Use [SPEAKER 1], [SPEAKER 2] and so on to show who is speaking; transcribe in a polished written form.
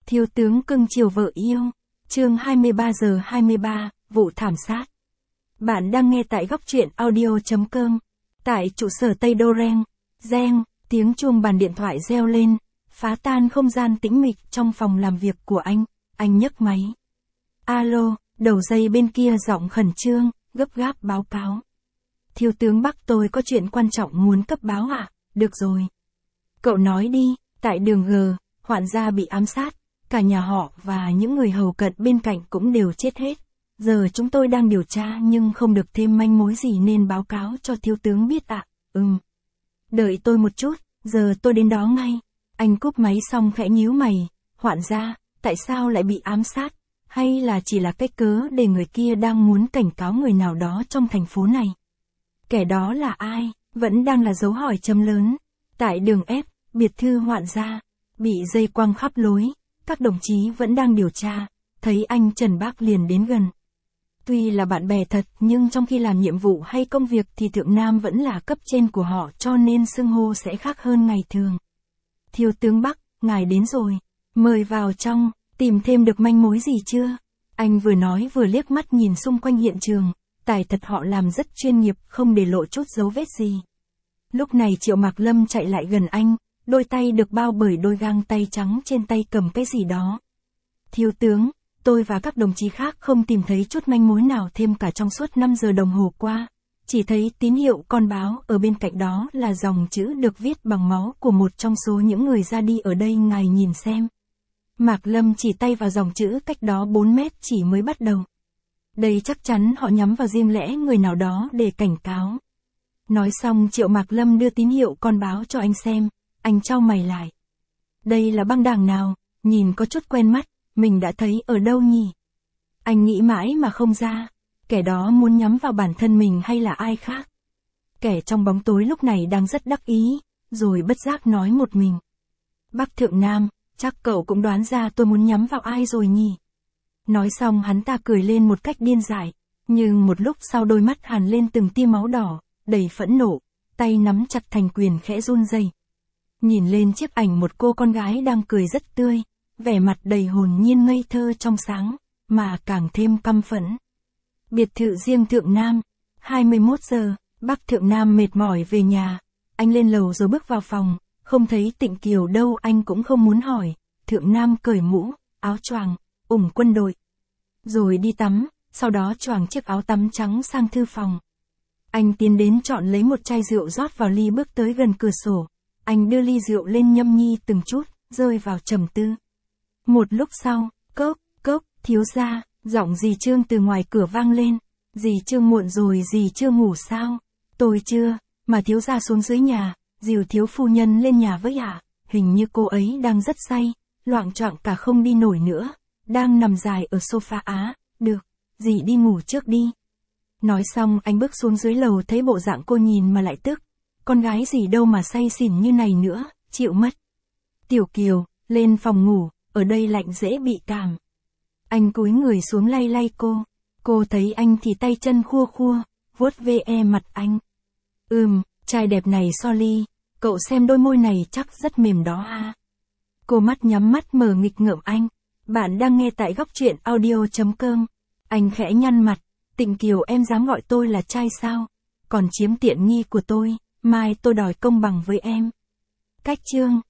[SPEAKER 1] Thiếu tướng cưng chiều vợ yêu. Chương 23:23, vụ thảm sát. Bạn đang nghe tại góc truyện audio.com. Tại trụ sở Tây Đô Reng, reng, tiếng chuông bàn điện thoại reo lên, phá tan không gian tĩnh mịch trong phòng làm việc của anh. Anh nhấc máy. Alo, đầu dây bên kia giọng khẩn trương, gấp gáp báo cáo. Thiếu tướng Bắc, tôi có chuyện quan trọng muốn cấp báo ạ. Được rồi. Cậu nói đi. Tại đường G, Hoạn gia bị ám sát. Cả nhà họ và những người hầu cận bên cạnh cũng đều chết hết. Giờ chúng tôi đang điều tra nhưng không được thêm manh mối gì nên báo cáo cho thiếu tướng biết ạ. Đợi tôi một chút, giờ tôi đến đó ngay. Anh cúp máy xong khẽ nhíu mày. Hoạn gia, tại sao lại bị ám sát? Hay là chỉ là cái cớ để người kia đang muốn cảnh cáo người nào đó trong thành phố này? Kẻ đó là ai? Vẫn đang là dấu hỏi chấm lớn. Tại đường F, biệt thự Hoạn gia, bị dây quăng khắp lối. Các đồng chí vẫn đang điều tra, thấy anh Trần Bác liền đến gần. Tuy là bạn bè thật nhưng trong khi làm nhiệm vụ hay công việc thì Thượng Nam vẫn là cấp trên của họ cho nên xưng hô sẽ khác hơn ngày thường. Thiếu tướng Bắc, ngài đến rồi. Mời vào trong, tìm thêm được manh mối gì chưa? Anh vừa nói vừa liếc mắt nhìn xung quanh hiện trường, tài thật họ làm rất chuyên nghiệp không để lộ chút dấu vết gì. Lúc này Triệu Mạc Lâm chạy lại gần anh. Đôi tay được bao bởi đôi găng tay trắng trên tay cầm cái gì đó. Thiếu tướng, tôi và các đồng chí khác không tìm thấy chút manh mối nào thêm cả trong suốt 5 giờ đồng hồ qua. Chỉ thấy tín hiệu con báo ở bên cạnh đó là dòng chữ được viết bằng máu của một trong số những người ra đi ở đây, ngài nhìn xem. Mạc Lâm chỉ tay vào dòng chữ cách đó 4 mét chỉ mới bắt đầu. Đây chắc chắn họ nhắm vào riêng lẽ người nào đó để cảnh cáo. Nói xong Triệu Mạc Lâm đưa tín hiệu con báo cho anh xem. Anh chau mày lại. Đây là băng đảng nào, nhìn có chút quen mắt, mình đã thấy ở đâu nhỉ? Anh nghĩ mãi mà không ra, kẻ đó muốn nhắm vào bản thân mình hay là ai khác? Kẻ trong bóng tối lúc này đang rất đắc ý, rồi bất giác nói một mình. Bác Thượng Nam, chắc cậu cũng đoán ra tôi muốn nhắm vào ai rồi nhỉ? Nói xong hắn ta cười lên một cách điên dại, nhưng một lúc sau đôi mắt hằn lên từng tia máu đỏ, đầy phẫn nộ, tay nắm chặt thành quyền khẽ run rẩy. Nhìn lên chiếc ảnh một cô con gái đang cười rất tươi, vẻ mặt đầy hồn nhiên ngây thơ trong sáng, mà càng thêm căm phẫn. Biệt thự riêng Thượng Nam, 21 giờ, bác Thượng Nam mệt mỏi về nhà, anh lên lầu rồi bước vào phòng, không thấy Tịnh Kiều đâu anh cũng không muốn hỏi, Thượng Nam cởi mũ, áo choàng, ủng quân đội. Rồi đi tắm, sau đó choàng chiếc áo tắm trắng sang thư phòng. Anh tiến đến chọn lấy một chai rượu rót vào ly bước tới gần cửa sổ. Anh đưa ly rượu lên nhâm nhi từng chút, rơi vào trầm tư. Một lúc sau, cốc, thiếu gia, giọng dì Trương từ ngoài cửa vang lên. Dì Trương muộn rồi, dì chưa ngủ sao? Tôi chưa, mà thiếu gia xuống dưới nhà, dìu thiếu phu nhân lên nhà với ạ. Hình như cô ấy đang rất say, loạng choạng cả không đi nổi nữa, đang nằm dài ở sofa á. Được, dì đi ngủ trước đi. Nói xong anh bước xuống dưới lầu thấy bộ dạng cô nhìn mà lại tức. Con gái gì đâu mà say xỉn như này nữa, chịu mất. Tiểu Kiều, lên phòng ngủ, ở đây lạnh dễ bị cảm. Anh cúi người xuống lay lay cô thấy anh thì tay chân khua khua, vuốt ve mặt anh. Trai đẹp này sorry, cậu xem đôi môi này chắc rất mềm đó ha. Cô mắt nhắm mắt mờ nghịch ngợm anh. Bạn đang nghe tại góc truyện audio.com. Anh khẽ nhăn mặt, Tịnh Kiều em dám gọi tôi là trai sao? Còn chiếm tiện nghi của tôi. Mai tôi đòi công bằng với em. Cách chương